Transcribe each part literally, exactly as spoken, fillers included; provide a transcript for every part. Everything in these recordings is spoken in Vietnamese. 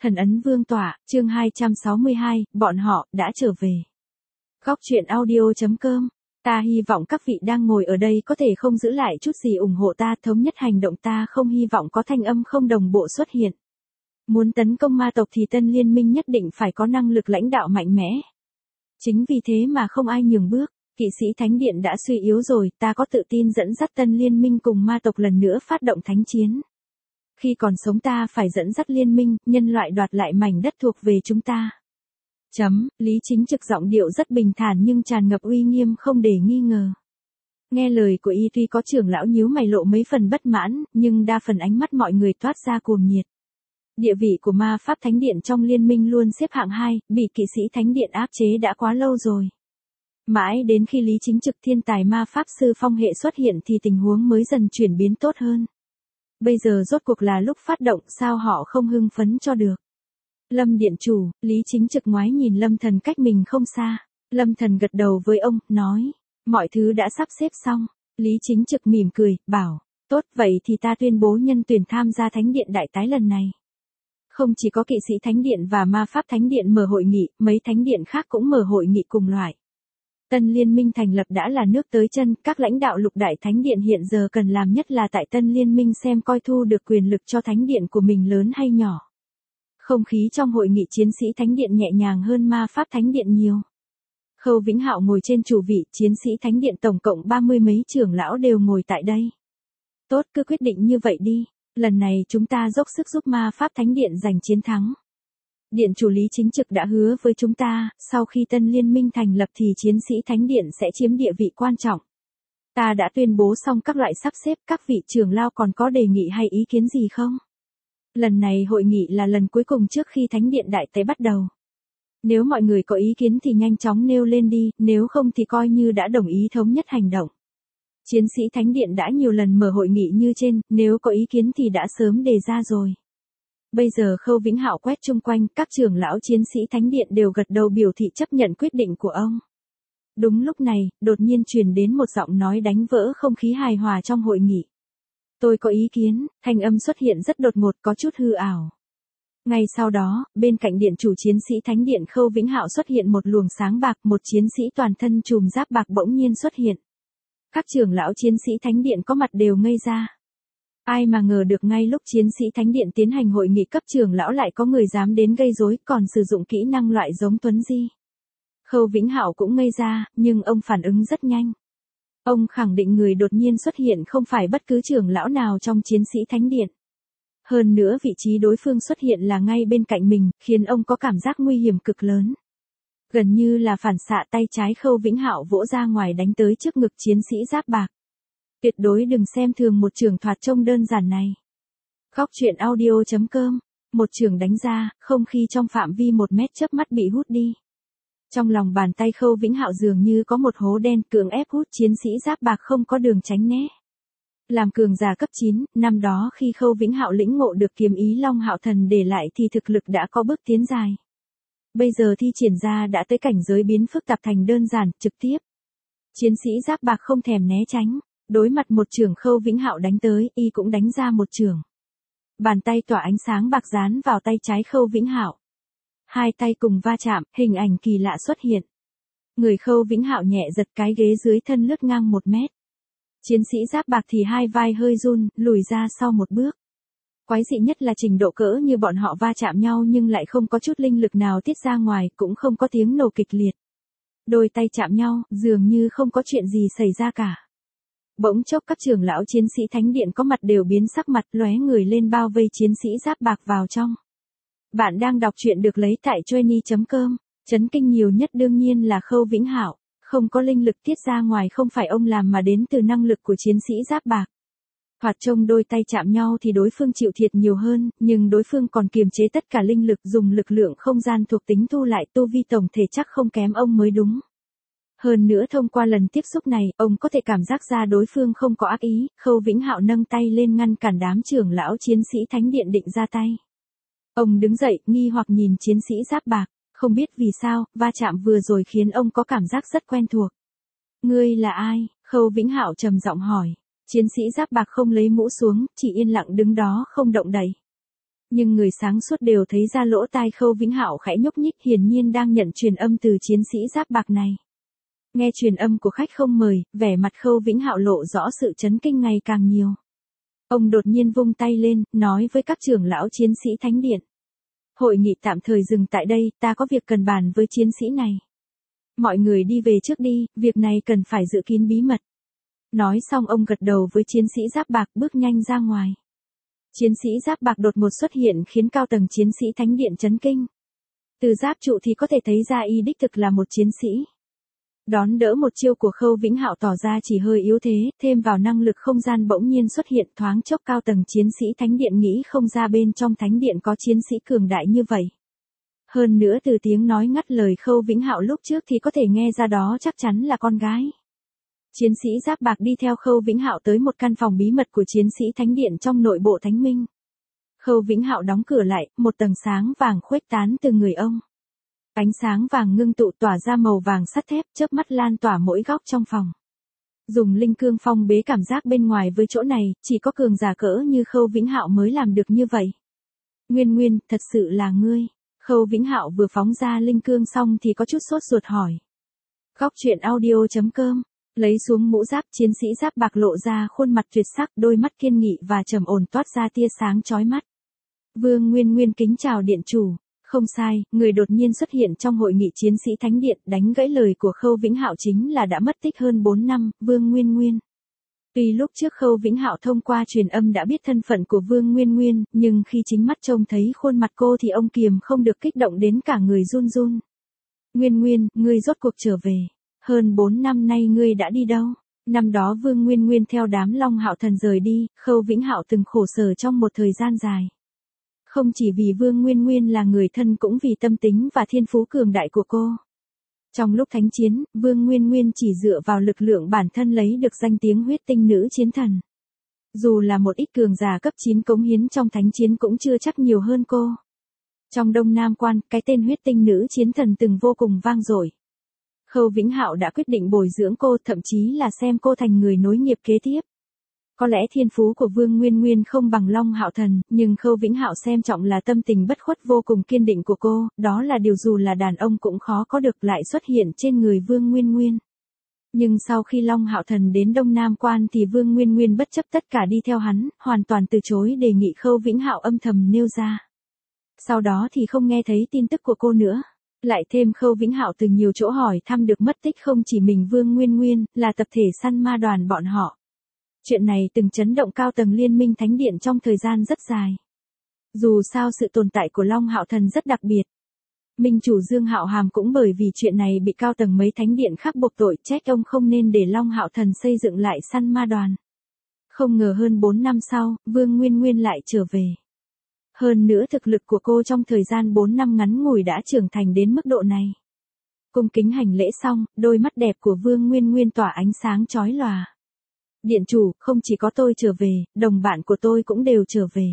Thần ấn vương tọa, chương hai trăm sáu mươi hai, bọn họ, đã trở về. Góc truyện audio.com. Ta hy vọng các vị đang ngồi ở đây có thể không giữ lại chút gì ủng hộ ta, thống nhất hành động, ta không hy vọng có thanh âm không đồng bộ xuất hiện. Muốn tấn công ma tộc thì tân liên minh nhất định phải có năng lực lãnh đạo mạnh mẽ. Chính vì thế mà không ai nhường bước, kỵ sĩ thánh điện đã suy yếu rồi, ta có tự tin dẫn dắt tân liên minh cùng ma tộc lần nữa phát động thánh chiến. Khi còn sống ta phải dẫn dắt liên minh, nhân loại đoạt lại mảnh đất thuộc về chúng ta. Chấm, Lý Chính Trực giọng điệu rất bình thản nhưng tràn ngập uy nghiêm không để nghi ngờ. Nghe lời của y tuy có trưởng lão nhíu mày lộ mấy phần bất mãn, nhưng đa phần ánh mắt mọi người toát ra cuồng nhiệt. Địa vị của ma pháp thánh điện trong liên minh luôn xếp hạng hai, bị kỵ sĩ thánh điện áp chế đã quá lâu rồi. Mãi đến khi Lý Chính Trực thiên tài ma pháp sư phong hệ xuất hiện thì tình huống mới dần chuyển biến tốt hơn. Bây giờ rốt cuộc là lúc phát động, sao họ không hưng phấn cho được. Lâm điện chủ, Lý Chính Trực ngoái nhìn Lâm Thần cách mình không xa. Lâm Thần gật đầu với ông, nói, mọi thứ đã sắp xếp xong. Lý Chính Trực mỉm cười, bảo, tốt vậy thì ta tuyên bố nhân tuyển tham gia thánh điện đại tái lần này. Không chỉ có kỵ sĩ thánh điện và ma pháp thánh điện mở hội nghị, mấy thánh điện khác cũng mở hội nghị cùng loại. Tân liên minh thành lập đã là nước tới chân, các lãnh đạo lục đại thánh điện hiện giờ cần làm nhất là tại tân liên minh xem coi thu được quyền lực cho thánh điện của mình lớn hay nhỏ. Không khí trong hội nghị chiến sĩ thánh điện nhẹ nhàng hơn ma pháp thánh điện nhiều. Khâu Vĩnh Hạo ngồi trên chủ vị, chiến sĩ thánh điện tổng cộng ba mươi mấy trưởng lão đều ngồi tại đây. Tốt, cứ quyết định như vậy đi, lần này chúng ta dốc sức giúp ma pháp thánh điện giành chiến thắng. Điện chủ Lý Chính Trực đã hứa với chúng ta, sau khi tân liên minh thành lập thì chiến sĩ thánh điện sẽ chiếm địa vị quan trọng. Ta đã tuyên bố xong các loại sắp xếp, các vị trưởng lão còn có đề nghị hay ý kiến gì không? Lần này hội nghị là lần cuối cùng trước khi thánh điện đại tế bắt đầu. Nếu mọi người có ý kiến thì nhanh chóng nêu lên đi, nếu không thì coi như đã đồng ý thống nhất hành động. Chiến sĩ thánh điện đã nhiều lần mở hội nghị như trên, nếu có ý kiến thì đã sớm đề ra rồi. Bây giờ Khâu Vĩnh Hạo quét chung quanh, các trưởng lão chiến sĩ thánh điện đều gật đầu biểu thị chấp nhận quyết định của ông. Đúng lúc này, đột nhiên truyền đến một giọng nói đánh vỡ không khí hài hòa trong hội nghị. Tôi có ý kiến, thanh âm xuất hiện rất đột ngột, có chút hư ảo. Ngay sau đó, bên cạnh điện chủ chiến sĩ thánh điện Khâu Vĩnh Hạo xuất hiện một luồng sáng bạc, một chiến sĩ toàn thân trùm giáp bạc bỗng nhiên xuất hiện. Các trưởng lão chiến sĩ thánh điện có mặt đều ngây ra. Ai mà ngờ được ngay lúc chiến sĩ thánh điện tiến hành hội nghị cấp trưởng lão lại có người dám đến gây rối, còn sử dụng kỹ năng loại giống Tuấn Di. Khâu Vĩnh Hạo cũng ngây ra, nhưng ông phản ứng rất nhanh. Ông khẳng định người đột nhiên xuất hiện không phải bất cứ trưởng lão nào trong chiến sĩ thánh điện. Hơn nữa vị trí đối phương xuất hiện là ngay bên cạnh mình, khiến ông có cảm giác nguy hiểm cực lớn. Gần như là phản xạ, tay trái Khâu Vĩnh Hạo vỗ ra ngoài đánh tới trước ngực chiến sĩ giáp bạc. Tuyệt đối đừng xem thường một trường thoạt trông đơn giản này. Góc truyện audio.com. Một trường đánh ra, không khí trong phạm vi một mét chớp mắt bị hút đi. Trong lòng bàn tay Khâu Vĩnh Hạo dường như có một hố đen, cưỡng ép hút chiến sĩ giáp bạc không có đường tránh né. Làm cường giả cấp chín, năm đó khi Khâu Vĩnh Hạo lĩnh ngộ được kiếm ý Long Hạo Thần để lại thì thực lực đã có bước tiến dài. Bây giờ thi triển ra đã tới cảnh giới biến phức tạp thành đơn giản, trực tiếp. Chiến sĩ giáp bạc không thèm né tránh, đối mặt một chưởng Khâu Vĩnh Hạo đánh tới, y cũng đánh ra một chưởng. Bàn tay tỏa ánh sáng bạc dán vào tay trái Khâu Vĩnh Hạo. Hai tay cùng va chạm, hình ảnh kỳ lạ xuất hiện. Người Khâu Vĩnh Hạo nhẹ giật, cái ghế dưới thân lướt ngang một mét. Chiến sĩ giáp bạc thì hai vai hơi run, lùi ra sau một bước. Quái dị nhất là trình độ cỡ như bọn họ va chạm nhau nhưng lại không có chút linh lực nào tiết ra ngoài, cũng không có tiếng nổ kịch liệt. Đôi tay chạm nhau, dường như không có chuyện gì xảy ra cả. Bỗng chốc các trưởng lão chiến sĩ thánh điện có mặt đều biến sắc mặt, lóe người lên bao vây chiến sĩ giáp bạc vào trong. Bạn đang đọc truyện được lấy tại journey chấm com. Chấn kinh nhiều nhất đương nhiên là Khâu Vĩnh Hạo, không có linh lực tiết ra ngoài không phải ông làm mà đến từ năng lực của chiến sĩ giáp bạc. Thoạt trông đôi tay chạm nhau thì đối phương chịu thiệt nhiều hơn, nhưng đối phương còn kiềm chế tất cả linh lực, dùng lực lượng không gian thuộc tính thu lại, tu vi tổng thể chắc không kém ông mới đúng. Hơn nữa thông qua lần tiếp xúc này, ông có thể cảm giác ra đối phương không có ác ý. Khâu Vĩnh Hạo nâng tay lên ngăn cản đám trưởng lão chiến sĩ thánh điện định ra tay. Ông đứng dậy, nghi hoặc nhìn chiến sĩ giáp bạc, không biết vì sao, va chạm vừa rồi khiến ông có cảm giác rất quen thuộc. Ngươi là ai? Khâu Vĩnh Hạo trầm giọng hỏi. Chiến sĩ giáp bạc không lấy mũ xuống, chỉ yên lặng đứng đó không động đậy. Nhưng người sáng suốt đều thấy ra lỗ tai Khâu Vĩnh Hạo khẽ nhúc nhích, hiển nhiên đang nhận truyền âm từ chiến sĩ giáp bạc này. Nghe truyền âm của khách không mời, vẻ mặt Khâu Vĩnh Hạo lộ rõ sự chấn kinh ngày càng nhiều. Ông đột nhiên vung tay lên, nói với các trưởng lão chiến sĩ thánh điện. Hội nghị tạm thời dừng tại đây, ta có việc cần bàn với chiến sĩ này. Mọi người đi về trước đi, việc này cần phải giữ kín bí mật. Nói xong ông gật đầu với chiến sĩ giáp bạc bước nhanh ra ngoài. Chiến sĩ giáp bạc đột ngột xuất hiện khiến cao tầng chiến sĩ thánh điện chấn kinh. Từ giáp trụ thì có thể thấy ra y đích thực là một chiến sĩ. Đón đỡ một chiêu của Khâu Vĩnh Hạo tỏ ra chỉ hơi yếu thế, thêm vào năng lực không gian bỗng nhiên xuất hiện, thoáng chốc cao tầng chiến sĩ thánh điện nghĩ không ra bên trong thánh điện có chiến sĩ cường đại như vậy. Hơn nữa từ tiếng nói ngắt lời Khâu Vĩnh Hạo lúc trước thì có thể nghe ra đó chắc chắn là con gái. Chiến sĩ giáp bạc đi theo Khâu Vĩnh Hạo tới một căn phòng bí mật của chiến sĩ thánh điện trong nội bộ thánh minh. Khâu Vĩnh Hạo đóng cửa lại, một tầng sáng vàng khuếch tán từ người ông. Ánh sáng vàng ngưng tụ tỏa ra màu vàng sắt thép, chớp mắt lan tỏa mỗi góc trong phòng. Dùng linh cương phong bế cảm giác bên ngoài với chỗ này, chỉ có cường giả cỡ như Khâu Vĩnh Hạo mới làm được như vậy. Nguyên Nguyên, thật sự là ngươi. Khâu Vĩnh Hạo vừa phóng ra linh cương xong thì có chút sốt ruột hỏi. Góc truyện audio chấm com. Lấy xuống mũ giáp, chiến sĩ giáp bạc lộ ra khuôn mặt tuyệt sắc, đôi mắt kiên nghị và trầm ổn toát ra tia sáng chói mắt. Vương Nguyên Nguyên kính chào điện chủ. Không sai, người đột nhiên xuất hiện trong hội nghị chiến sĩ thánh điện, đánh gãy lời của Khâu Vĩnh Hạo chính là đã mất tích hơn bốn năm, Vương Nguyên Nguyên. Tuy lúc trước Khâu Vĩnh Hạo thông qua truyền âm đã biết thân phận của Vương Nguyên Nguyên, nhưng khi chính mắt trông thấy khuôn mặt cô thì ông kiềm không được kích động đến cả người run run. Nguyên Nguyên, ngươi rốt cuộc trở về. Hơn bốn năm nay ngươi đã đi đâu? Năm đó Vương Nguyên Nguyên theo đám Long Hạo Thần rời đi, Khâu Vĩnh Hạo từng khổ sở trong một thời gian dài. Không chỉ vì Vương Nguyên Nguyên là người thân cũng vì tâm tính và thiên phú cường đại của cô. Trong lúc thánh chiến, Vương Nguyên Nguyên chỉ dựa vào lực lượng bản thân lấy được danh tiếng huyết tinh nữ chiến thần. Dù là một ít cường giả cấp chín cống hiến trong thánh chiến cũng chưa chắc nhiều hơn cô. Trong Đông Nam Quan, cái tên huyết tinh nữ chiến thần từng vô cùng vang dội. Khâu Vĩnh Hạo đã quyết định bồi dưỡng cô, thậm chí là xem cô thành người nối nghiệp kế tiếp. Có lẽ thiên phú của Vương Nguyên Nguyên không bằng Long Hạo Thần, nhưng Khâu Vĩnh Hạo xem trọng là tâm tình bất khuất vô cùng kiên định của cô, đó là điều dù là đàn ông cũng khó có được lại xuất hiện trên người Vương Nguyên Nguyên. Nhưng sau khi Long Hạo Thần đến Đông Nam Quan thì Vương Nguyên Nguyên bất chấp tất cả đi theo hắn, hoàn toàn từ chối đề nghị Khâu Vĩnh Hạo âm thầm nêu ra. Sau đó thì không nghe thấy tin tức của cô nữa. Lại thêm Khâu Vĩnh Hạo từ nhiều chỗ hỏi thăm được mất tích không chỉ mình Vương Nguyên Nguyên, là tập thể săn ma đoàn bọn họ. Chuyện này từng chấn động cao tầng Liên minh Thánh Điện trong thời gian rất dài. Dù sao sự tồn tại của Long Hạo Thần rất đặc biệt. Minh chủ Dương Hạo Hàm cũng bởi vì chuyện này bị cao tầng mấy thánh điện khác buộc tội, trách ông không nên để Long Hạo Thần xây dựng lại săn ma đoàn. Không ngờ hơn bốn năm sau, Vương Nguyên Nguyên lại trở về. Hơn nữa thực lực của cô trong thời gian bốn năm ngắn ngủi đã trưởng thành đến mức độ này. Cung kính hành lễ xong, đôi mắt đẹp của Vương Nguyên Nguyên tỏa ánh sáng chói lòa. Điện chủ, không chỉ có tôi trở về, đồng bạn của tôi cũng đều trở về.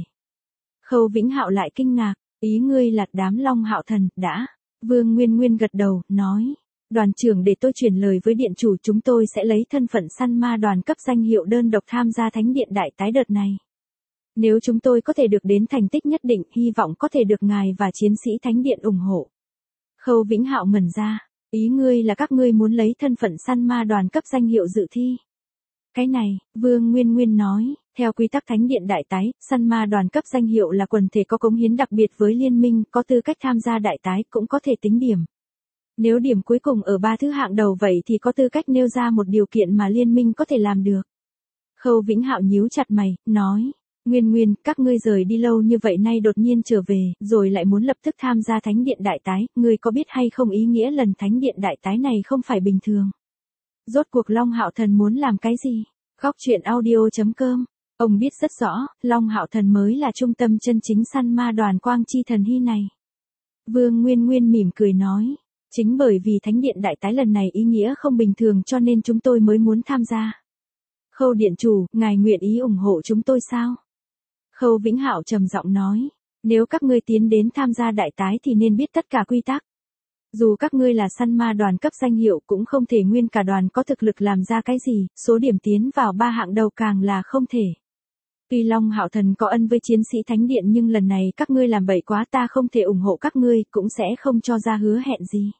Khâu Vĩnh Hạo lại kinh ngạc, ý ngươi là đám Long Hạo Thần, đã. Vương Nguyên Nguyên gật đầu, nói. Đoàn trưởng để tôi truyền lời với điện chủ, chúng tôi sẽ lấy thân phận săn ma đoàn cấp danh hiệu đơn độc tham gia thánh điện đại tái đợt này. Nếu chúng tôi có thể được đến thành tích nhất định, hy vọng có thể được ngài và chiến sĩ thánh điện ủng hộ. Khâu Vĩnh Hạo ngẩn ra, ý ngươi là các ngươi muốn lấy thân phận săn ma đoàn cấp danh hiệu dự thi. Cái này, Vương Nguyên Nguyên nói, theo quy tắc thánh điện đại tái, săn ma đoàn cấp danh hiệu là quần thể có cống hiến đặc biệt với liên minh, có tư cách tham gia đại tái cũng có thể tính điểm. Nếu điểm cuối cùng ở ba thứ hạng đầu vậy thì có tư cách nêu ra một điều kiện mà liên minh có thể làm được. Khâu Vĩnh Hạo nhíu chặt mày, nói, Nguyên Nguyên, các ngươi rời đi lâu như vậy nay đột nhiên trở về, rồi lại muốn lập tức tham gia thánh điện đại tái, ngươi có biết hay không ý nghĩa lần thánh điện đại tái này không phải bình thường. Rốt cuộc Long Hạo Thần muốn làm cái gì? Góc truyện audio chấm com. Ông biết rất rõ, Long Hạo Thần mới là trung tâm chân chính săn ma đoàn Quang Chi Thần Hy này. Vương Nguyên Nguyên mỉm cười nói, chính bởi vì thánh điện đại tái lần này ý nghĩa không bình thường cho nên chúng tôi mới muốn tham gia. Khâu điện chủ, ngài nguyện ý ủng hộ chúng tôi sao? Khâu Vĩnh Hạo trầm giọng nói, nếu các ngươi tiến đến tham gia đại tái thì nên biết tất cả quy tắc. Dù các ngươi là săn ma đoàn cấp danh hiệu cũng không thể nguyên cả đoàn có thực lực làm ra cái gì, số điểm tiến vào ba hạng đầu càng là không thể. Tuy Long Hạo Thần có ân với chiến sĩ Thánh Điện nhưng lần này các ngươi làm bậy quá, ta không thể ủng hộ các ngươi, cũng sẽ không cho ra hứa hẹn gì.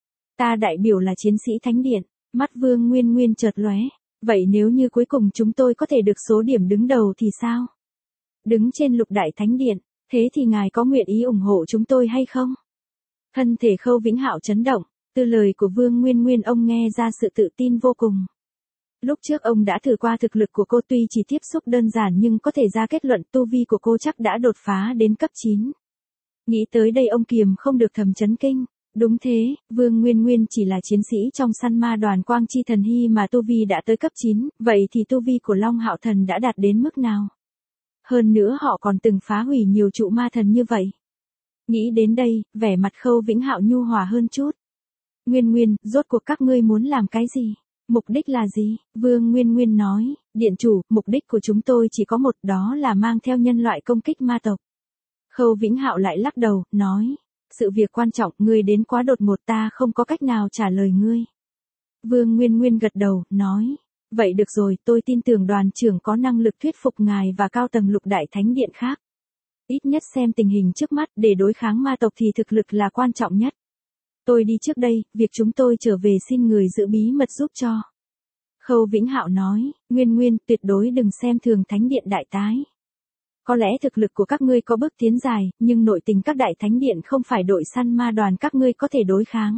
Ta đại biểu là chiến sĩ Thánh Điện, mắt Vương Nguyên Nguyên chợt lóe. Vậy nếu như cuối cùng chúng tôi có thể được số điểm đứng đầu thì sao? Đứng trên lục đại Thánh Điện, thế thì ngài có nguyện ý ủng hộ chúng tôi hay không? Thân thể Khâu Vĩnh Hạo chấn động, từ lời của Vương Nguyên Nguyên ông nghe ra sự tự tin vô cùng. Lúc trước ông đã thử qua thực lực của cô, tuy chỉ tiếp xúc đơn giản nhưng có thể ra kết luận tu vi của cô chắc đã đột phá đến cấp chín. Nghĩ tới đây ông kiềm không được thầm chấn kinh. Đúng thế, Vương Nguyên Nguyên chỉ là chiến sĩ trong săn ma đoàn Quang Chi Thần Hy mà tu vi đã tới cấp chín, vậy thì tu vi của Long Hạo Thần đã đạt đến mức nào? Hơn nữa họ còn từng phá hủy nhiều trụ ma thần như vậy. Nghĩ đến đây, vẻ mặt Khâu Vĩnh Hạo nhu hòa hơn chút. Nguyên Nguyên, rốt cuộc các ngươi muốn làm cái gì? Mục đích là gì? Vương Nguyên Nguyên nói, điện chủ, mục đích của chúng tôi chỉ có một, đó là mang theo nhân loại công kích ma tộc. Khâu Vĩnh Hạo lại lắc đầu, nói, sự việc quan trọng, ngươi đến quá đột ngột, ta không có cách nào trả lời ngươi. Vương Nguyên Nguyên gật đầu, nói, vậy được rồi, tôi tin tưởng đoàn trưởng có năng lực thuyết phục ngài và cao tầng lục đại Thánh Điện khác. Ít nhất xem tình hình trước mắt, để đối kháng ma tộc thì thực lực là quan trọng nhất. Tôi đi trước đây, việc chúng tôi trở về xin người giữ bí mật giúp cho. Khâu Vĩnh Hạo nói, Nguyên Nguyên, tuyệt đối đừng xem thường Thánh Điện đại tái. Có lẽ thực lực của các ngươi có bước tiến dài, nhưng nội tình các đại Thánh Điện không phải đội săn ma đoàn các ngươi có thể đối kháng.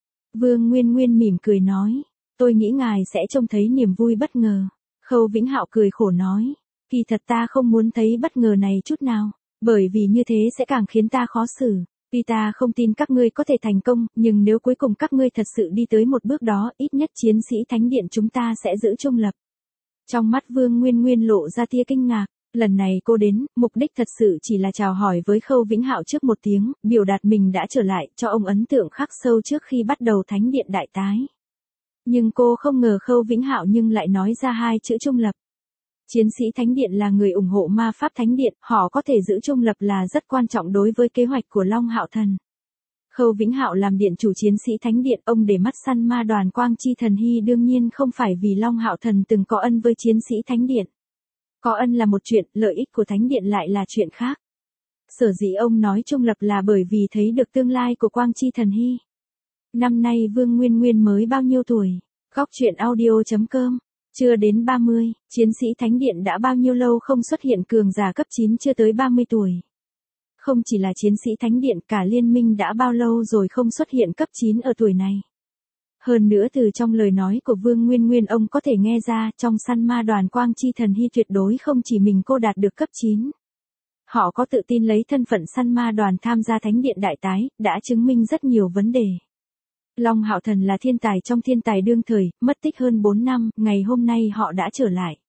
Vương Nguyên Nguyên mỉm cười nói, tôi nghĩ ngài sẽ trông thấy niềm vui bất ngờ. Khâu Vĩnh Hạo cười khổ nói, kỳ thật ta không muốn thấy bất ngờ này chút nào, bởi vì như thế sẽ càng khiến ta khó xử. Tuy ta không tin các ngươi có thể thành công, nhưng nếu cuối cùng các ngươi thật sự đi tới một bước đó, ít nhất chiến sĩ Thánh Điện chúng ta sẽ giữ trung lập. Trong mắt Vương Nguyên Nguyên lộ ra tia kinh ngạc, lần này cô đến, mục đích thật sự chỉ là chào hỏi với Khâu Vĩnh Hạo trước một tiếng, biểu đạt mình đã trở lại, cho ông ấn tượng khắc sâu trước khi bắt đầu Thánh Điện đại tái. Nhưng cô không ngờ Khâu Vĩnh Hạo nhưng lại nói ra hai chữ trung lập. Chiến sĩ Thánh Điện là người ủng hộ ma pháp Thánh Điện, họ có thể giữ trung lập là rất quan trọng đối với kế hoạch của Long Hạo Thần. Khâu Vĩnh Hạo làm điện chủ chiến sĩ Thánh Điện, ông để mắt săn ma đoàn Quang Chi Thần Hy đương nhiên không phải vì Long Hạo Thần từng có ân với chiến sĩ Thánh Điện. Có ân là một chuyện, lợi ích của Thánh Điện lại là chuyện khác. Sở dĩ ông nói trung lập là bởi vì thấy được tương lai của Quang Chi Thần Hy. Năm nay Vương Nguyên Nguyên mới bao nhiêu tuổi? Góc truyện audio chấm com. Chưa đến ba mươi, chiến sĩ Thánh Điện đã bao nhiêu lâu không xuất hiện cường giả cấp chín chưa tới ba mươi tuổi. Không chỉ là chiến sĩ Thánh Điện, cả liên minh đã bao lâu rồi không xuất hiện cấp chín ở tuổi này. Hơn nữa từ trong lời nói của Vương Nguyên Nguyên ông có thể nghe ra trong săn ma đoàn Quang Chi Thần Hy tuyệt đối không chỉ mình cô đạt được cấp chín. Họ có tự tin lấy thân phận săn ma đoàn tham gia Thánh Điện đại tái, đã chứng minh rất nhiều vấn đề. Long Hạo Thần là thiên tài trong thiên tài đương thời, mất tích hơn bốn năm, ngày hôm nay họ đã trở lại.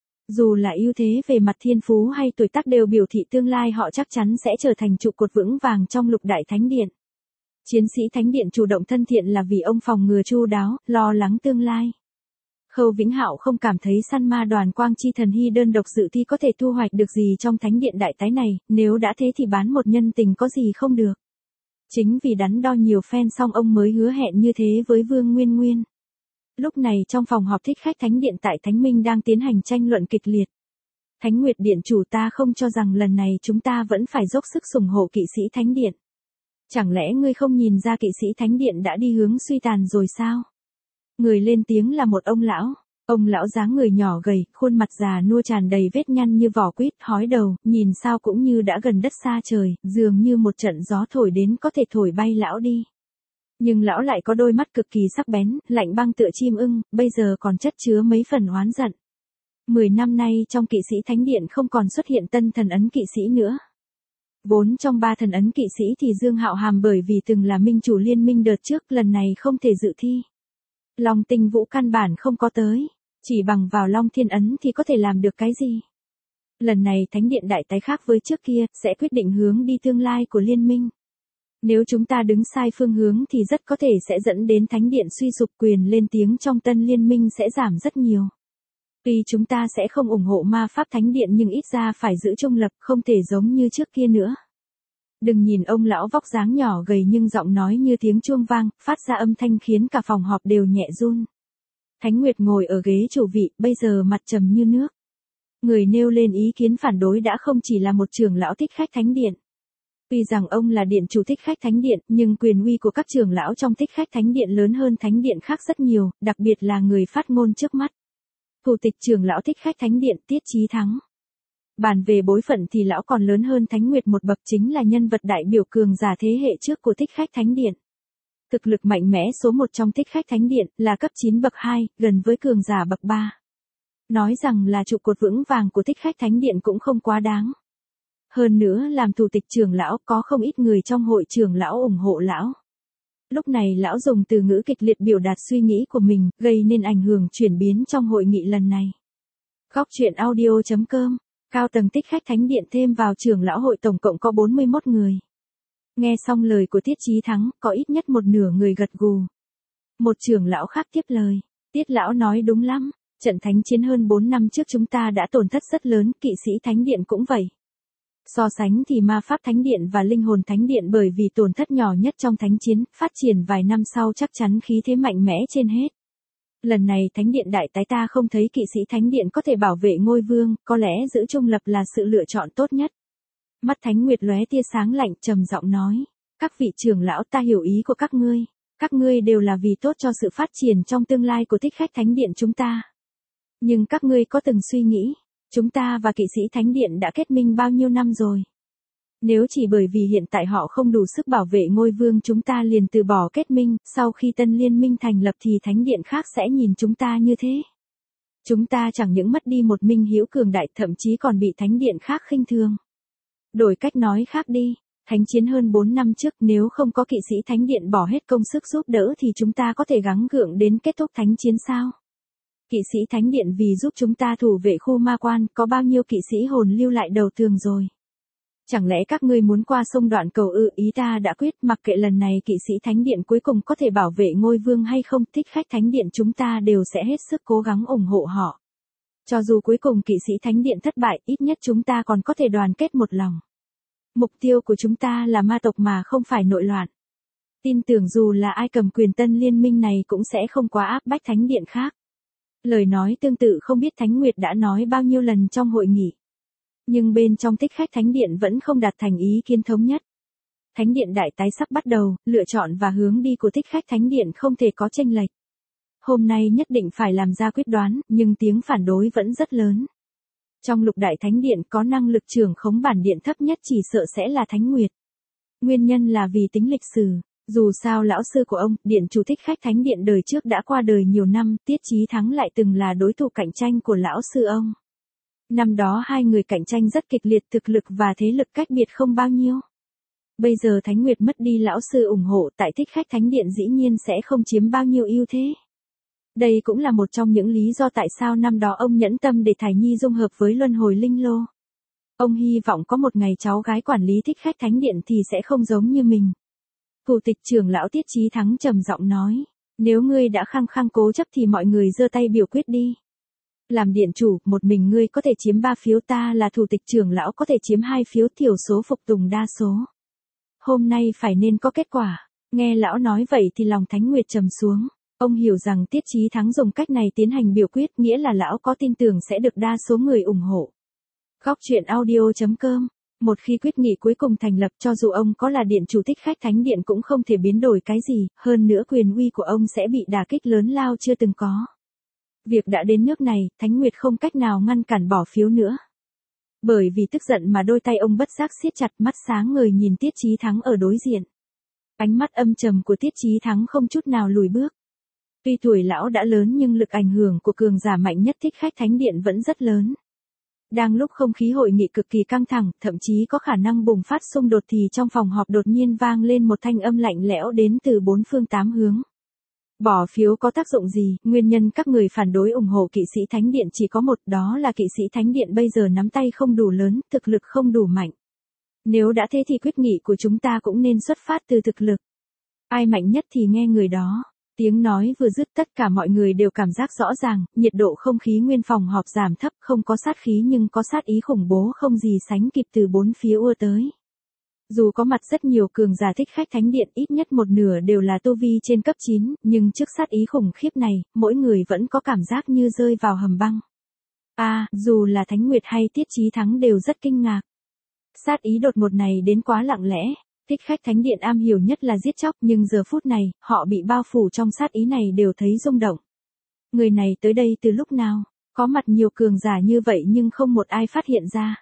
Dù là ưu thế về mặt thiên phú hay tuổi tác đều biểu thị tương lai họ chắc chắn sẽ trở thành trụ cột vững vàng trong lục đại Thánh Điện. Chiến sĩ Thánh Điện chủ động thân thiện là vì ông phòng ngừa chu đáo, lo lắng tương lai. Khâu Vĩnh Hạo không cảm thấy săn ma đoàn Quang Chi Thần Hy đơn độc dự thi có thể thu hoạch được gì trong Thánh Điện đại tái này, nếu đã thế thì bán một nhân tình có gì không được. Chính vì đắn đo nhiều phen xong ông mới hứa hẹn như thế với Vương Nguyên Nguyên. Lúc này trong phòng họp thích khách Thánh Điện tại Thánh Minh đang tiến hành tranh luận kịch liệt. Thánh Nguyệt Điện chủ, ta không cho rằng lần này chúng ta vẫn phải dốc sức sủng hộ kỵ sĩ Thánh Điện. Chẳng lẽ ngươi không nhìn ra kỵ sĩ Thánh Điện đã đi hướng suy tàn rồi sao? Người lên tiếng là một ông lão. Ông lão dáng người nhỏ gầy, khuôn mặt già nua tràn đầy vết nhăn như vỏ quýt, hói đầu, nhìn sao cũng như đã gần đất xa trời, dường như một trận gió thổi đến có thể thổi bay lão đi. Nhưng lão lại có đôi mắt cực kỳ sắc bén, lạnh băng tựa chim ưng, bây giờ còn chất chứa mấy phần oán giận. Mười năm nay trong kỵ sĩ Thánh Điện không còn xuất hiện tân thần ấn kỵ sĩ nữa. Vốn trong ba thần ấn kỵ sĩ thì Dương Hạo Hàm bởi vì từng là minh chủ liên minh đợt trước, lần này không thể dự thi. Long Tinh Vũ căn bản không có tới, chỉ bằng vào Long Thiên Ấn thì có thể làm được cái gì. Lần này Thánh Điện đại tái khác với trước kia, sẽ quyết định hướng đi tương lai của liên minh. Nếu chúng ta đứng sai phương hướng thì rất có thể sẽ dẫn đến Thánh Điện suy sụp, quyền lên tiếng trong tân liên minh sẽ giảm rất nhiều. Tuy chúng ta sẽ không ủng hộ ma pháp Thánh Điện nhưng ít ra phải giữ trung lập, không thể giống như trước kia nữa. Đừng nhìn ông lão vóc dáng nhỏ gầy nhưng giọng nói như tiếng chuông vang, phát ra âm thanh khiến cả phòng họp đều nhẹ run. Thánh Nguyệt ngồi ở ghế chủ vị, bây giờ mặt trầm như nước. Người nêu lên ý kiến phản đối đã không chỉ là một trưởng lão Thích Khách Thánh Điện. Tuy rằng ông là điện chủ Thích Khách Thánh Điện, nhưng quyền uy của các trưởng lão trong Thích Khách Thánh Điện lớn hơn thánh điện khác rất nhiều, đặc biệt là người phát ngôn trước mắt. Thủ tịch trưởng lão Thích Khách Thánh Điện Tiết Chí Thắng. Bàn về bối phận thì lão còn lớn hơn Thánh Nguyệt một bậc, chính là nhân vật đại biểu cường giả thế hệ trước của Thích Khách Thánh Điện. Thực lực mạnh mẽ số một trong Thích Khách Thánh Điện, là cấp chín bậc hai, gần với cường giả bậc ba. Nói rằng là trụ cột vững vàng của Thích Khách Thánh Điện cũng không quá đáng. Hơn nữa làm thủ tịch trưởng lão có không ít người trong hội trưởng lão ủng hộ lão. Lúc này lão dùng từ ngữ kịch liệt biểu đạt suy nghĩ của mình, gây nên ảnh hưởng chuyển biến trong hội nghị lần này. Góc truyện audio chấm com, cao tầng Thích Khách Thánh Điện thêm vào trưởng lão hội tổng cộng có bốn mươi mốt người. Nghe xong lời của Tiết Chí Thắng, có ít nhất một nửa người gật gù. Một trưởng lão khác tiếp lời, Tiết lão nói đúng lắm, trận thánh chiến hơn bốn năm trước chúng ta đã tổn thất rất lớn, kỵ sĩ Thánh Điện cũng vậy. So sánh thì ma pháp Thánh Điện và linh hồn Thánh Điện bởi vì tổn thất nhỏ nhất trong thánh chiến, phát triển vài năm sau chắc chắn khí thế mạnh mẽ trên hết. Lần này Thánh Điện đại tái ta không thấy kỵ sĩ Thánh Điện có thể bảo vệ ngôi vương, có lẽ giữ trung lập là sự lựa chọn tốt nhất. Mắt Thánh Nguyệt lóe tia sáng lạnh, trầm giọng nói, các vị trưởng lão, ta hiểu ý của các ngươi, các ngươi đều là vì tốt cho sự phát triển trong tương lai của Thích Khách Thánh Điện chúng ta. Nhưng các ngươi có từng suy nghĩ, chúng ta và kỵ sĩ Thánh Điện đã kết minh bao nhiêu năm rồi? Nếu chỉ bởi vì hiện tại họ không đủ sức bảo vệ ngôi vương chúng ta liền từ bỏ kết minh, sau khi tân liên minh thành lập thì Thánh Điện khác sẽ nhìn chúng ta như thế. Chúng ta chẳng những mất đi một minh hữu cường đại, thậm chí còn bị Thánh Điện khác khinh thường. Đổi cách nói khác đi, thánh chiến hơn bốn năm trước nếu không có kỵ sĩ Thánh Điện bỏ hết công sức giúp đỡ thì chúng ta có thể gắng gượng đến kết thúc thánh chiến sao? Kỵ sĩ Thánh Điện vì giúp chúng ta thủ vệ khu ma quan, có bao nhiêu kỵ sĩ hồn lưu lại đầu tường rồi. Chẳng lẽ các ngươi muốn qua sông đoạn cầu ư? Ý ta đã quyết, mặc kệ lần này kỵ sĩ Thánh Điện cuối cùng có thể bảo vệ ngôi vương hay không, Thích Khách Thánh Điện chúng ta đều sẽ hết sức cố gắng ủng hộ họ. Cho dù cuối cùng kỵ sĩ Thánh Điện thất bại, ít nhất chúng ta còn có thể đoàn kết một lòng. Mục tiêu của chúng ta là ma tộc mà không phải nội loạn. Tin tưởng dù là ai cầm quyền tân liên minh này cũng sẽ không quá áp bách Thánh Điện khác. Lời nói tương tự không biết Thánh Nguyệt đã nói bao nhiêu lần trong hội nghị. Nhưng bên trong Thích Khách Thánh Điện vẫn không đạt thành ý kiến thống nhất. Thánh Điện đại tái sắp bắt đầu, lựa chọn và hướng đi của Thích Khách Thánh Điện không thể có chênh lệch. Hôm nay nhất định phải làm ra quyết đoán, nhưng tiếng phản đối vẫn rất lớn. Trong lục đại Thánh Điện có năng lực trưởng khống bản điện thấp nhất chỉ sợ sẽ là Thánh Nguyệt. Nguyên nhân là vì tính lịch sử. Dù sao lão sư của ông, điện chủ Thích Khách Thánh Điện đời trước đã qua đời nhiều năm, Tiết Chí Thắng lại từng là đối thủ cạnh tranh của lão sư ông. Năm đó hai người cạnh tranh rất kịch liệt, thực lực và thế lực cách biệt không bao nhiêu. Bây giờ Thánh Nguyệt mất đi lão sư ủng hộ, tại Thích Khách Thánh Điện dĩ nhiên sẽ không chiếm bao nhiêu ưu thế. Đây cũng là một trong những lý do tại sao năm đó ông nhẫn tâm để Thải Nhi dung hợp với Luân Hồi Linh Lô. Ông hy vọng có một ngày cháu gái quản lý Thích Khách Thánh Điện thì sẽ không giống như mình. Thủ tịch trưởng lão Tiết Chí Thắng trầm giọng nói, nếu ngươi đã khăng khăng cố chấp thì mọi người giơ tay biểu quyết đi. Làm điện chủ, một mình ngươi có thể chiếm ba phiếu, ta là thủ tịch trưởng lão có thể chiếm hai phiếu, thiểu số phục tùng đa số. Hôm nay phải nên có kết quả. Nghe lão nói vậy thì lòng Thánh Nguyệt trầm xuống. Ông hiểu rằng Tiết Chí Thắng dùng cách này tiến hành biểu quyết nghĩa là lão có tin tưởng sẽ được đa số người ủng hộ. Góc truyện audio chấm com. Một khi quyết nghị cuối cùng thành lập, cho dù ông có là điện chủ Thích Khách Thánh Điện cũng không thể biến đổi cái gì, hơn nữa quyền uy của ông sẽ bị đả kích lớn lao chưa từng có. Việc đã đến nước này, Thánh Nguyệt không cách nào ngăn cản bỏ phiếu nữa. Bởi vì tức giận mà đôi tay ông bất giác siết chặt, mắt sáng ngời nhìn Tiết Chí Thắng ở đối diện. Ánh mắt âm trầm của Tiết Chí Thắng không chút nào lùi bước. Tuy tuổi lão đã lớn nhưng lực ảnh hưởng của cường giả mạnh nhất Thích Khách Thánh Điện vẫn rất lớn. Đang lúc không khí hội nghị cực kỳ căng thẳng, thậm chí có khả năng bùng phát xung đột thì trong phòng họp đột nhiên vang lên một thanh âm lạnh lẽo đến từ bốn phương tám hướng. Bỏ phiếu có tác dụng gì? Nguyên nhân các người phản đối ủng hộ kỵ sĩ Thánh Điện chỉ có một, đó là kỵ sĩ Thánh Điện bây giờ nắm tay không đủ lớn, thực lực không đủ mạnh. Nếu đã thế thì quyết nghị của chúng ta cũng nên xuất phát từ thực lực. Ai mạnh nhất thì nghe người đó. Tiếng nói vừa dứt tất cả mọi người đều cảm giác rõ ràng, nhiệt độ không khí nguyên phòng họp giảm thấp, không có sát khí nhưng có sát ý khủng bố không gì sánh kịp từ bốn phía ùa tới. Dù có mặt rất nhiều cường giả Thích Khách Thánh Điện, ít nhất một nửa đều là tu vi trên cấp chín, nhưng trước sát ý khủng khiếp này, mỗi người vẫn có cảm giác như rơi vào hầm băng. À, dù là Thánh Nguyệt hay Tiết Chí Thắng đều rất kinh ngạc. Sát ý đột ngột này đến quá lặng lẽ, Thích Khách Thánh Điện am hiểu nhất là giết chóc, nhưng giờ phút này, họ bị bao phủ trong sát ý này đều thấy rung động. Người này tới đây từ lúc nào? Có mặt nhiều cường giả như vậy nhưng không một ai phát hiện ra.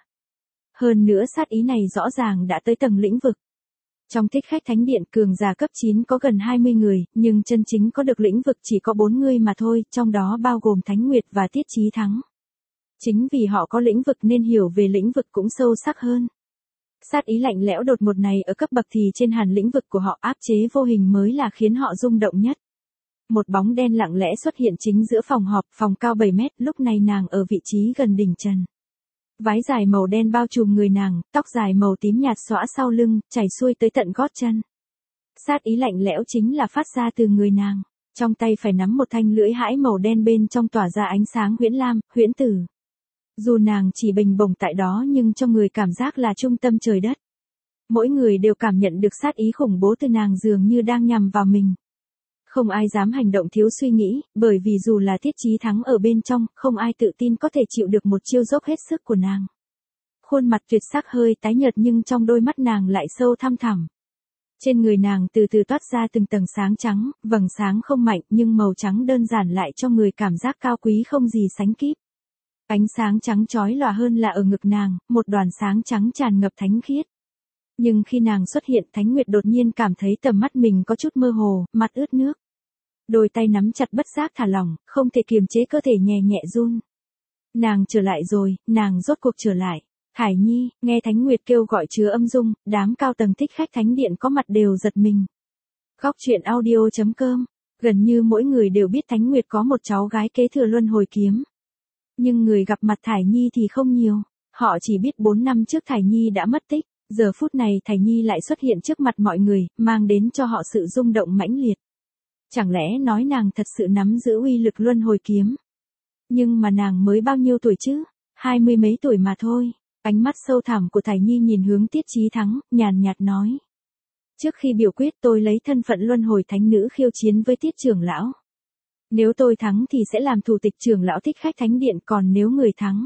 Hơn nữa sát ý này rõ ràng đã tới tầng lĩnh vực. Trong Thích Khách Thánh Điện cường giả cấp chín có gần hai mươi người, nhưng chân chính có được lĩnh vực chỉ có bốn người mà thôi, trong đó bao gồm Thánh Nguyệt và Tiết Chí Thắng. Chính vì họ có lĩnh vực nên hiểu về lĩnh vực cũng sâu sắc hơn. Sát ý lạnh lẽo đột ngột này ở cấp bậc thì trên hàn lĩnh vực của họ áp chế vô hình mới là khiến họ rung động nhất. Một bóng đen lặng lẽ xuất hiện chính giữa phòng họp, phòng cao bảy mét, lúc này nàng ở vị trí gần đỉnh trần. Váy dài màu đen bao trùm người nàng, tóc dài màu tím nhạt xõa sau lưng, chảy xuôi tới tận gót chân. Sát ý lạnh lẽo chính là phát ra từ người nàng. Trong tay phải nắm một thanh lưỡi hãi màu đen bên trong tỏa ra ánh sáng huyễn lam, huyễn tử. Dù nàng chỉ bình bổng tại đó nhưng cho người cảm giác là trung tâm trời đất. Mỗi người đều cảm nhận được sát ý khủng bố từ nàng dường như đang nhằm vào mình. Không ai dám hành động thiếu suy nghĩ, bởi vì dù là Tiết Chí Thắng ở bên trong, không ai tự tin có thể chịu được một chiêu dốc hết sức của nàng. Khuôn mặt tuyệt sắc hơi tái nhợt nhưng trong đôi mắt nàng lại sâu thăm thẳm. Trên người nàng từ từ toát ra từng tầng sáng trắng, vầng sáng không mạnh nhưng màu trắng đơn giản lại cho người cảm giác cao quý không gì sánh kịp. Ánh sáng trắng chói lòa hơn là ở ngực nàng, một đoàn sáng trắng tràn ngập thánh khiết. Nhưng khi nàng xuất hiện, Thánh Nguyệt đột nhiên cảm thấy tầm mắt mình có chút mơ hồ, mặt ướt nước. Đôi tay nắm chặt bất giác thả lỏng, không thể kiềm chế cơ thể nhẹ nhẹ run. Nàng trở lại rồi, nàng rốt cuộc trở lại. Thải Nhi, nghe Thánh Nguyệt kêu gọi chứa âm dung, đám cao tầng Thích Khách Thánh Điện có mặt đều giật mình. Góc truyện audio chấm com, gần như mỗi người đều biết Thánh Nguyệt có một cháu gái kế thừa luân hồi kiếm. Nhưng người gặp mặt Thải Nhi thì không nhiều, họ chỉ biết bốn năm trước Thải Nhi đã mất tích, giờ phút này Thải Nhi lại xuất hiện trước mặt mọi người, mang đến cho họ sự rung động mãnh liệt. Chẳng lẽ nói nàng thật sự nắm giữ uy lực luân hồi kiếm? Nhưng mà nàng mới bao nhiêu tuổi chứ? Hai mươi mấy tuổi mà thôi. Ánh mắt sâu thẳm của Thải Nhi nhìn hướng Tiết Chí Thắng, nhàn nhạt nói. Trước khi biểu quyết tôi lấy thân phận luân hồi thánh nữ khiêu chiến với Tiết trưởng lão. Nếu tôi thắng thì sẽ làm thủ tịch trưởng lão Thích Khách Thánh Điện, còn nếu người thắng.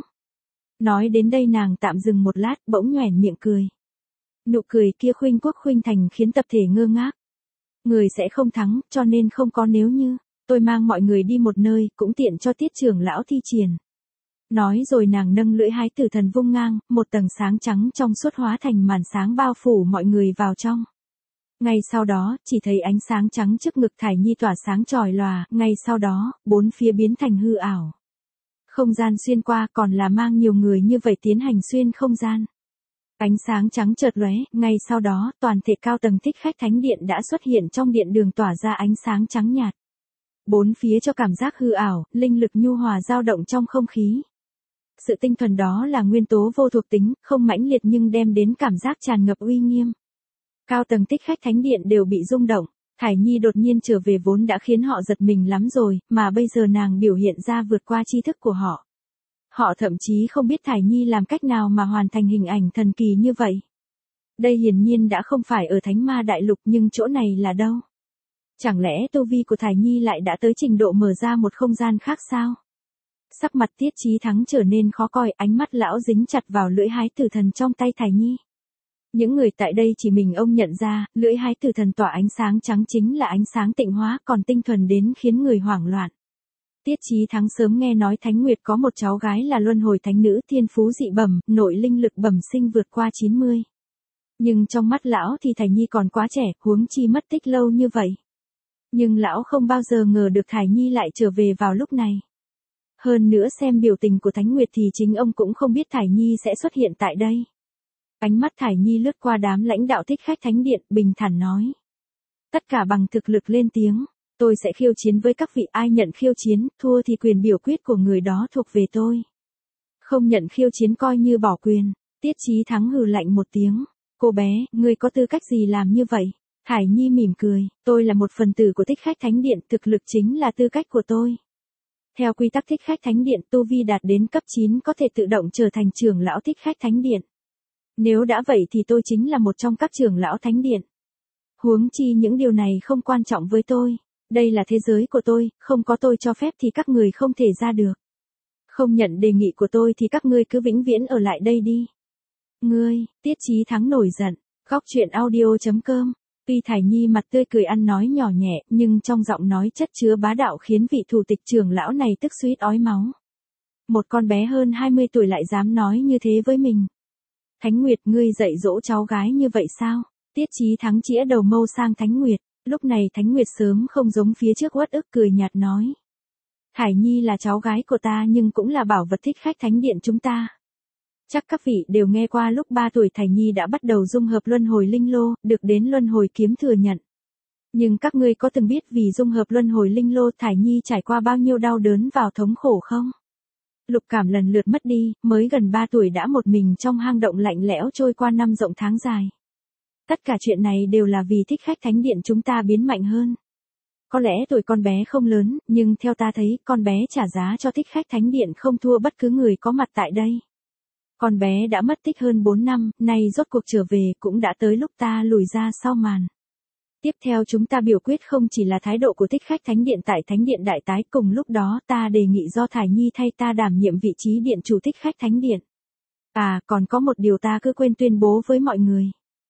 Nói đến đây nàng tạm dừng một lát, bỗng nhoẻn miệng cười. Nụ cười kia khuynh quốc khuynh thành khiến tập thể ngơ ngác. Người sẽ không thắng, cho nên không có nếu như. Tôi mang mọi người đi một nơi, cũng tiện cho Tiết trưởng lão thi triển. Nói rồi nàng nâng lưỡi hái tử thần vung ngang, một tầng sáng trắng trong suốt hóa thành màn sáng bao phủ mọi người vào trong. Ngay sau đó, chỉ thấy ánh sáng trắng trước ngực Thải Nhi tỏa sáng chói lòa, ngay sau đó, bốn phía biến thành hư ảo. Không gian xuyên qua còn là mang nhiều người như vậy tiến hành xuyên không gian. Ánh sáng trắng chợt lóe, ngay sau đó, toàn thể cao tầng Thích Khách Thánh Điện đã xuất hiện trong điện đường tỏa ra ánh sáng trắng nhạt. Bốn phía cho cảm giác hư ảo, linh lực nhu hòa dao động trong không khí. Sự tinh thuần đó là nguyên tố vô thuộc tính, không mãnh liệt nhưng đem đến cảm giác tràn ngập uy nghiêm. Cao tầng Thích Khách Thánh Điện đều bị rung động, Thải Nhi đột nhiên trở về vốn đã khiến họ giật mình lắm rồi, mà bây giờ nàng biểu hiện ra vượt qua tri thức của họ. Họ thậm chí không biết Thải Nhi làm cách nào mà hoàn thành hình ảnh thần kỳ như vậy. Đây hiển nhiên đã không phải ở Thánh Ma Đại Lục nhưng chỗ này là đâu? Chẳng lẽ tu vi của Thải Nhi lại đã tới trình độ mở ra một không gian khác sao? Sắc mặt Tiết Chí Thắng trở nên khó coi, ánh mắt lão dính chặt vào lưỡi hái tử thần trong tay Thải Nhi. Những người tại đây chỉ mình ông nhận ra, lưỡi hái tử thần tỏa ánh sáng trắng chính là ánh sáng tịnh hóa, còn tinh thuần đến khiến người hoảng loạn. Tiết Chí Thắng sớm nghe nói Thánh Nguyệt có một cháu gái là luân hồi thánh nữ, thiên phú dị bẩm, nội linh lực bẩm sinh vượt qua chín mươi. Nhưng trong mắt lão thì Thải Nhi còn quá trẻ, huống chi mất tích lâu như vậy. Nhưng lão không bao giờ ngờ được Thải Nhi lại trở về vào lúc này. Hơn nữa xem biểu tình của Thánh Nguyệt thì chính ông cũng không biết Thải Nhi sẽ xuất hiện tại đây. Ánh mắt Thải Nhi lướt qua đám lãnh đạo Thích Khách Thánh Điện, bình thản nói. Tất cả bằng thực lực lên tiếng, tôi sẽ khiêu chiến với các vị, ai nhận khiêu chiến, thua thì quyền biểu quyết của người đó thuộc về tôi. Không nhận khiêu chiến coi như bỏ quyền. Tiết Chí Thắng hừ lạnh một tiếng. Cô bé, ngươi có tư cách gì làm như vậy? Thải Nhi mỉm cười, tôi là một phần tử của Thích Khách Thánh Điện, thực lực chính là tư cách của tôi. Theo quy tắc Thích Khách Thánh Điện, tu vi đạt đến cấp chín có thể tự động trở thành trưởng lão Thích Khách Thánh Điện. Nếu đã vậy thì tôi chính là một trong các trưởng lão Thánh Điện. Huống chi những điều này không quan trọng với tôi. Đây là thế giới của tôi, không có tôi cho phép thì các người không thể ra được. Không nhận đề nghị của tôi thì các ngươi cứ vĩnh viễn ở lại đây đi. Ngươi, Tiết Chí Thắng nổi giận. Góc truyện audio.com. Tuy Thải Nhi mặt tươi cười ăn nói nhỏ nhẹ, nhưng trong giọng nói chất chứa bá đạo khiến vị thủ tịch trưởng lão này tức suýt ói máu. Một con bé hơn hai mươi tuổi lại dám nói như thế với mình. Thánh Nguyệt, ngươi dạy dỗ cháu gái như vậy sao? Tiết Chí Thắng chĩa đầu mâu sang Thánh Nguyệt. Lúc này Thánh Nguyệt sớm không giống phía trước uất ức cười nhạt nói. Thải Nhi là cháu gái của ta nhưng cũng là bảo vật thích khách thánh điện chúng ta. Chắc các vị đều nghe qua lúc ba tuổi Thải Nhi đã bắt đầu dung hợp luân hồi linh lô, được đến luân hồi kiếm thừa nhận. Nhưng các ngươi có từng biết vì dung hợp luân hồi linh lô Thải Nhi trải qua bao nhiêu đau đớn vào thống khổ không? Lục Cảm lần lượt mất đi, mới gần ba tuổi đã một mình trong hang động lạnh lẽo trôi qua năm rộng tháng dài. Tất cả chuyện này đều là vì thích khách thánh điện chúng ta biến mạnh hơn. Có lẽ tuổi con bé không lớn, nhưng theo ta thấy, con bé trả giá cho thích khách thánh điện không thua bất cứ người có mặt tại đây. Con bé đã mất tích hơn bốn năm, nay rốt cuộc trở về, cũng đã tới lúc ta lùi ra sau màn. Tiếp theo chúng ta biểu quyết không chỉ là thái độ của thích khách thánh điện tại thánh điện đại tái, cùng lúc đó ta đề nghị do Thải Nhi thay ta đảm nhiệm vị trí điện chủ thích khách thánh điện. À, còn có một điều ta cứ quên tuyên bố với mọi người.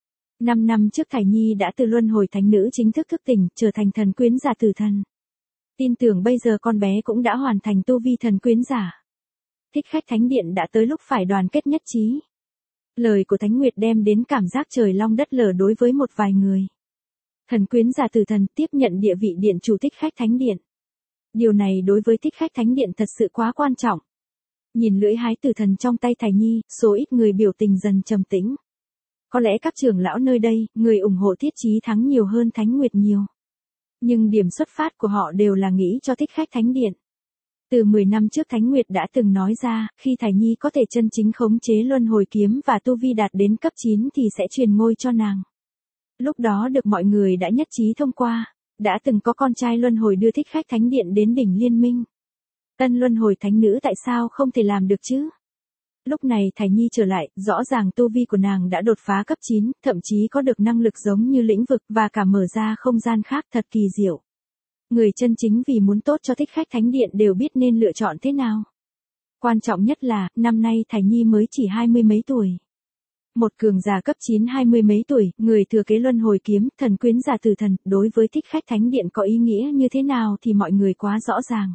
Năm năm trước Thải Nhi đã từ luân hồi thánh nữ chính thức thức tỉnh, trở thành thần quyến giả tử thần. Tin tưởng bây giờ con bé cũng đã hoàn thành tu vi thần quyến giả. Thích khách thánh điện đã tới lúc phải đoàn kết nhất trí. Lời của Thánh Nguyệt đem đến cảm giác trời long đất lở đối với một vài người. Thần quyến giả tử thần tiếp nhận địa vị điện chủ thích khách thánh điện. Điều này đối với thích khách thánh điện thật sự quá quan trọng. Nhìn lưỡi hái tử thần trong tay Thải Nhi, số ít người biểu tình dần trầm tĩnh. Có lẽ các trưởng lão nơi đây, người ủng hộ Tiết Chí Thắng nhiều hơn Thánh Nguyệt nhiều. Nhưng điểm xuất phát của họ đều là nghĩ cho thích khách thánh điện. Từ mười năm trước Thánh Nguyệt đã từng nói ra, khi Thải Nhi có thể chân chính khống chế luân hồi kiếm và tu vi đạt đến cấp chín thì sẽ truyền ngôi cho nàng. Lúc đó được mọi người đã nhất trí thông qua, đã từng có con trai luân hồi đưa thích khách thánh điện đến đỉnh liên minh. Tân luân hồi thánh nữ tại sao không thể làm được chứ? Lúc này Thải Nhi trở lại, rõ ràng tu vi của nàng đã đột phá cấp chín, thậm chí có được năng lực giống như lĩnh vực và cả mở ra không gian khác thật kỳ diệu. Người chân chính vì muốn tốt cho thích khách thánh điện đều biết nên lựa chọn thế nào. Quan trọng nhất là, năm nay Thải Nhi mới chỉ hai mươi mấy tuổi. Một cường giả cấp chín hai mươi mấy tuổi, người thừa kế luân hồi kiếm, thần quyến giả tử thần, đối với thích khách thánh điện có ý nghĩa như thế nào thì mọi người quá rõ ràng.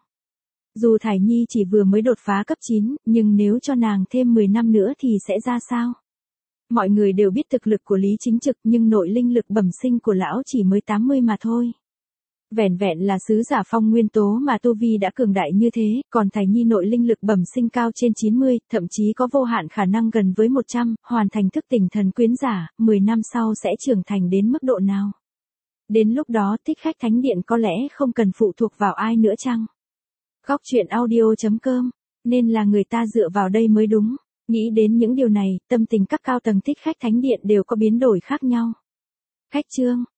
Dù Thải Nhi chỉ vừa mới đột phá cấp chín, nhưng nếu cho nàng thêm mười năm nữa thì sẽ ra sao? Mọi người đều biết thực lực của Lý Chính Trực nhưng nội linh lực bẩm sinh của lão chỉ mới tám mươi mà thôi. Vẻn vẹn là sứ giả phong nguyên tố mà tu vi đã cường đại như thế, còn Thải Nhi nội linh lực bẩm sinh cao trên chín mươi, thậm chí có vô hạn khả năng gần với một trăm, hoàn thành thức tỉnh thần quyến giả, mười năm sau sẽ trưởng thành đến mức độ nào? Đến lúc đó thích khách thánh điện có lẽ không cần phụ thuộc vào ai nữa chăng? Góc truyện audio.com, nên là người ta dựa vào đây mới đúng. Nghĩ đến những điều này, tâm tình các cao tầng thích khách thánh điện đều có biến đổi khác nhau. Khách chương